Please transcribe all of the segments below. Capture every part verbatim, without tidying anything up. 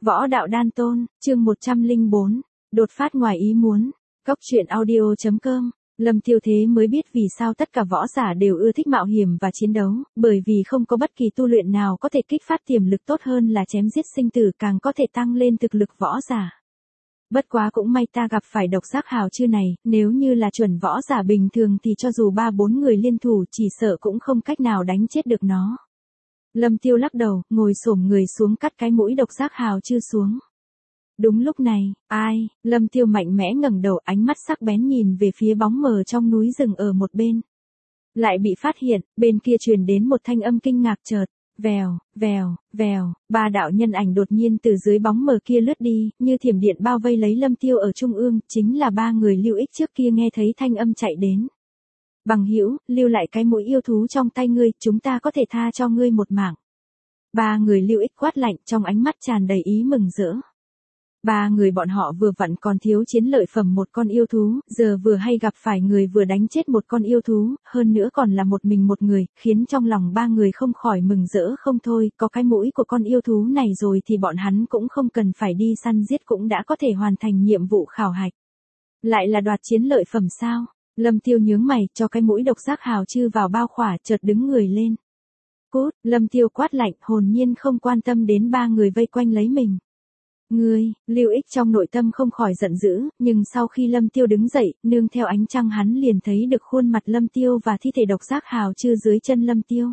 Võ đạo đan tôn, chương một trăm lẻ bốn, đột phát ngoài ý muốn. Cốc truyện audio chấm com. Lâm Tiêu thế mới biết vì sao tất cả võ giả đều ưa thích mạo hiểm và chiến đấu, bởi vì không có bất kỳ tu luyện nào có thể kích phát tiềm lực tốt hơn là chém giết sinh tử, càng có thể tăng lên thực lực võ giả. Bất quá cũng may ta gặp phải độc giác hào chư này, nếu như là chuẩn võ giả bình thường thì cho dù ba bốn người liên thủ chỉ sợ cũng không cách nào đánh chết được nó. Lâm Tiêu lắc đầu, ngồi xổm người xuống cắt cái mũi độc giác hào chư xuống. Đúng lúc này, ai, Lâm Tiêu mạnh mẽ ngẩng đầu, ánh mắt sắc bén nhìn về phía bóng mờ trong núi rừng ở một bên. Lại bị phát hiện, bên kia truyền đến một thanh âm kinh ngạc chợt, vèo, vèo, vèo, ba đạo nhân ảnh đột nhiên từ dưới bóng mờ kia lướt đi, như thiểm điện bao vây lấy Lâm Tiêu ở trung ương, chính là ba người Lưu Ích trước kia nghe thấy thanh âm chạy đến. Bằng hữu, lưu lại cái mũi yêu thú trong tay ngươi, chúng ta có thể tha cho ngươi một mạng. Ba người Lưu Ích quát lạnh, trong ánh mắt tràn đầy ý mừng rỡ. Ba người bọn họ vừa vặn còn thiếu chiến lợi phẩm một con yêu thú, giờ vừa hay gặp phải người vừa đánh chết một con yêu thú, hơn nữa còn là một mình một người, khiến trong lòng ba người không khỏi mừng rỡ không thôi, có cái mũi của con yêu thú này rồi thì bọn hắn cũng không cần phải đi săn giết cũng đã có thể hoàn thành nhiệm vụ khảo hạch. Lại là đoạt chiến lợi phẩm sao? Lâm Tiêu nhướng mày, cho cái mũi độc giác hào chư vào bao khỏa, chợt đứng người lên. Cút, Lâm Tiêu quát lạnh, hồn nhiên không quan tâm đến ba người vây quanh lấy mình. Ngươi, Lưu Ích trong nội tâm không khỏi giận dữ, nhưng sau khi Lâm Tiêu đứng dậy, nương theo ánh trăng hắn liền thấy được khuôn mặt Lâm Tiêu và thi thể độc giác hào chư dưới chân Lâm Tiêu.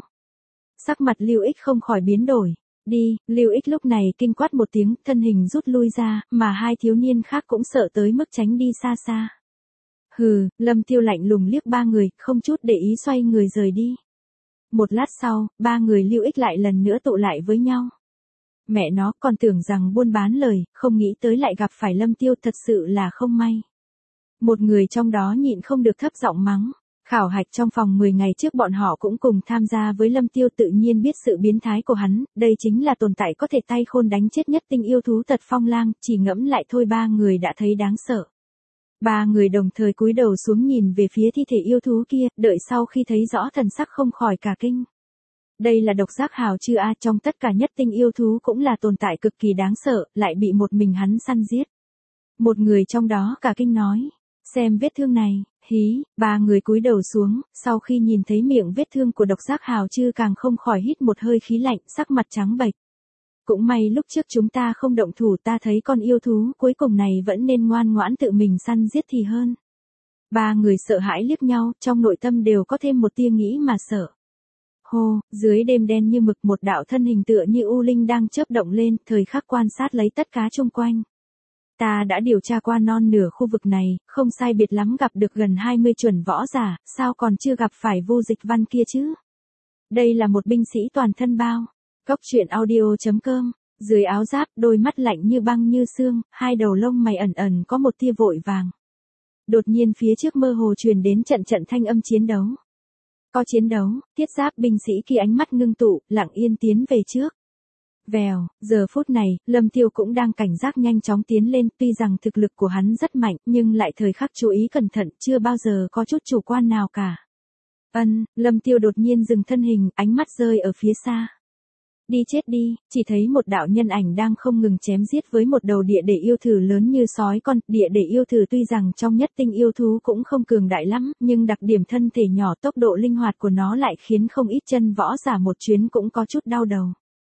Sắc mặt Lưu Ích không khỏi biến đổi. Đi, Lưu Ích lúc này kinh quát một tiếng, thân hình rút lui ra, mà hai thiếu niên khác cũng sợ tới mức tránh đi xa xa. Hừ, Lâm Tiêu lạnh lùng liếc ba người, không chút để ý xoay người rời đi. Một lát sau, ba người Lưu Ích lại lần nữa tụ lại với nhau. Mẹ nó còn tưởng rằng buôn bán lời, không nghĩ tới lại gặp phải Lâm Tiêu, thật sự là không may. Một người trong đó nhịn không được thấp giọng mắng. Khảo hạch trong phòng mười ngày trước bọn họ cũng cùng tham gia với Lâm Tiêu, tự nhiên biết sự biến thái của hắn, đây chính là tồn tại có thể tay khôn đánh chết nhất tinh yêu thú Tật Phong Lang, chỉ ngẫm lại thôi ba người đã thấy đáng sợ. Ba người đồng thời cúi đầu xuống nhìn về phía thi thể yêu thú kia, đợi sau khi thấy rõ thần sắc không khỏi cả kinh. Đây là độc giác hào chư a, trong tất cả nhất tinh yêu thú cũng là tồn tại cực kỳ đáng sợ, lại bị một mình hắn săn giết. Một người trong đó cả kinh nói, xem vết thương này, hí, ba người cúi đầu xuống, sau khi nhìn thấy miệng vết thương của độc giác hào chư càng không khỏi hít một hơi khí lạnh, sắc mặt trắng bệch. Cũng may lúc trước chúng ta không động thủ, ta thấy con yêu thú cuối cùng này vẫn nên ngoan ngoãn tự mình săn giết thì hơn. Ba người sợ hãi liếc nhau, trong nội tâm đều có thêm một tia nghĩ mà sợ. Hô, dưới đêm đen như mực một đạo thân hình tựa như u linh đang chớp động lên, thời khắc quan sát lấy tất cả xung quanh. Ta đã điều tra qua non nửa khu vực này, không sai biệt lắm gặp được gần hai mươi chuẩn võ giả, sao còn chưa gặp phải Vô Dịch Văn kia chứ? Đây là một binh sĩ toàn thân bao. Cốc truyện audio chấm com, dưới áo giáp, đôi mắt lạnh như băng như xương, hai đầu lông mày ẩn ẩn có một tia vội vàng. Đột nhiên phía trước mơ hồ truyền đến trận trận thanh âm chiến đấu. Có chiến đấu, thiết giáp binh sĩ kia ánh mắt ngưng tụ, lặng yên tiến về trước. Vèo, giờ phút này, Lâm Tiêu cũng đang cảnh giác nhanh chóng tiến lên, tuy rằng thực lực của hắn rất mạnh, nhưng lại thời khắc chú ý cẩn thận, chưa bao giờ có chút chủ quan nào cả. Ân, Lâm Tiêu đột nhiên dừng thân hình, ánh mắt rơi ở phía xa. Đi chết đi, chỉ thấy một đạo nhân ảnh đang không ngừng chém giết với một đầu địa để yêu thử lớn như sói con. Địa để yêu thử tuy rằng trong nhất tinh yêu thú cũng không cường đại lắm, nhưng đặc điểm thân thể nhỏ, tốc độ linh hoạt của nó lại khiến không ít chân võ giả một chuyến cũng có chút đau đầu.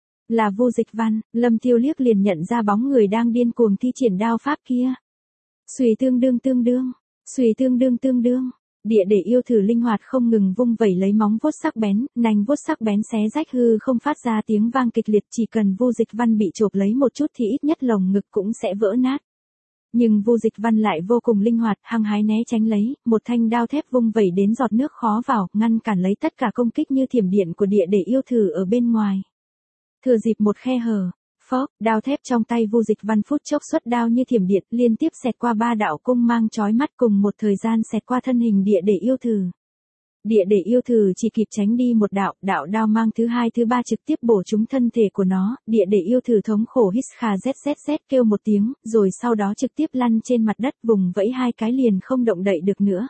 Là Vô Dịch Văn, Lâm Tiêu liếc liền nhận ra bóng người đang điên cuồng thi triển đao pháp kia. Xùy tương đương tương đương, xùy tương đương tương đương. Địa để yêu thử linh hoạt không ngừng vung vẩy lấy móng vuốt sắc bén, nành vuốt sắc bén xé rách hư không phát ra tiếng vang kịch liệt, chỉ cần Vô Dịch Văn bị chộp lấy một chút thì ít nhất lồng ngực cũng sẽ vỡ nát. Nhưng Vô Dịch Văn lại vô cùng linh hoạt, hăng hái né tránh lấy, một thanh đao thép vung vẩy đến giọt nước khó vào, ngăn cản lấy tất cả công kích như thiểm điện của địa để yêu thử ở bên ngoài. Thừa dịp một khe hở, phốc, đao thép trong tay Vô Dịch Văn phút chốc xuất đao như thiểm điện, liên tiếp xẹt qua ba đạo cung mang chói mắt, cùng một thời gian xẹt qua thân hình địa để yêu thử. Địa để yêu thử chỉ kịp tránh đi một đạo, đạo đao mang thứ hai thứ ba trực tiếp bổ trúng thân thể của nó, địa để yêu thử thống khổ hít khà zzz kêu một tiếng, rồi sau đó trực tiếp lăn trên mặt đất, vùng vẫy hai cái liền không động đậy được nữa.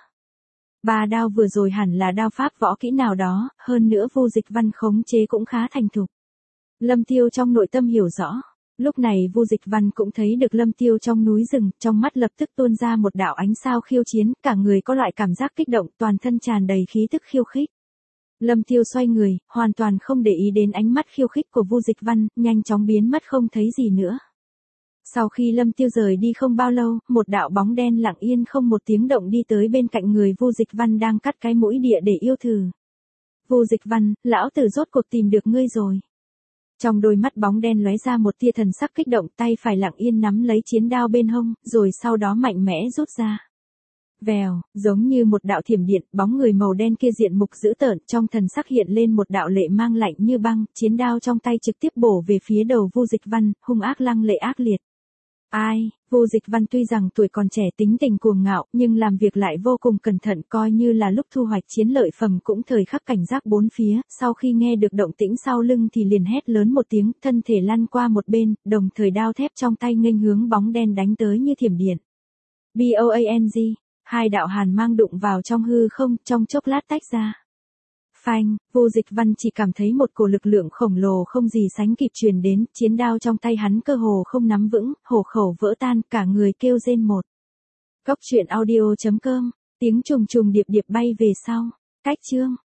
Ba đao vừa rồi hẳn là đao pháp võ kỹ nào đó, hơn nữa Vô Dịch Văn khống chế cũng khá thành thục. Lâm Tiêu trong nội tâm hiểu rõ, Lúc này Vu Dịch Văn cũng thấy được Lâm Tiêu trong núi rừng, trong mắt lập tức tuôn ra một đạo ánh sao khiêu chiến, cả người có loại cảm giác kích động, toàn thân tràn đầy khí tức khiêu khích. Lâm Tiêu xoay người, hoàn toàn không để ý đến ánh mắt khiêu khích của Vu Dịch Văn, nhanh chóng biến mất không thấy gì nữa. Sau khi Lâm Tiêu rời đi không bao lâu, một đạo bóng đen lặng yên không một tiếng động đi tới bên cạnh người Vu Dịch Văn đang cắt cái mũi địa để yêu thử. Vu Dịch Văn, lão tử rốt cuộc tìm được ngươi rồi. Trong đôi mắt bóng đen lóe ra một tia thần sắc kích động, tay phải lặng yên nắm lấy chiến đao bên hông, rồi sau đó mạnh mẽ rút ra. Vèo, giống như một đạo thiểm điện, bóng người màu đen kia diện mục dữ tợn, trong thần sắc hiện lên một đạo lệ mang lạnh như băng, chiến đao trong tay trực tiếp bổ về phía đầu Vu Dịch Văn, hung ác lăng lệ ác liệt. Ai, Vu Dịch Văn tuy rằng tuổi còn trẻ tính tình cuồng ngạo, nhưng làm việc lại vô cùng cẩn thận, coi như là lúc thu hoạch chiến lợi phẩm cũng thời khắc cảnh giác bốn phía, sau khi nghe được động tĩnh sau lưng thì liền hét lớn một tiếng, thân thể lăn qua một bên, đồng thời đao thép trong tay nghênh hướng bóng đen đánh tới như thiểm điện. Boang, hai đạo hàn mang đụng vào trong hư không, trong chốc lát tách ra. Phanh, Vu Dịch Văn chỉ cảm thấy một cổ lực lượng khổng lồ không gì sánh kịp truyền đến, chiến đao trong tay hắn cơ hồ không nắm vững, hổ khẩu vỡ tan, cả người kêu rên một. Cốc truyện audio chấm com, tiếng trùng trùng điệp điệp bay về sau. Cách chương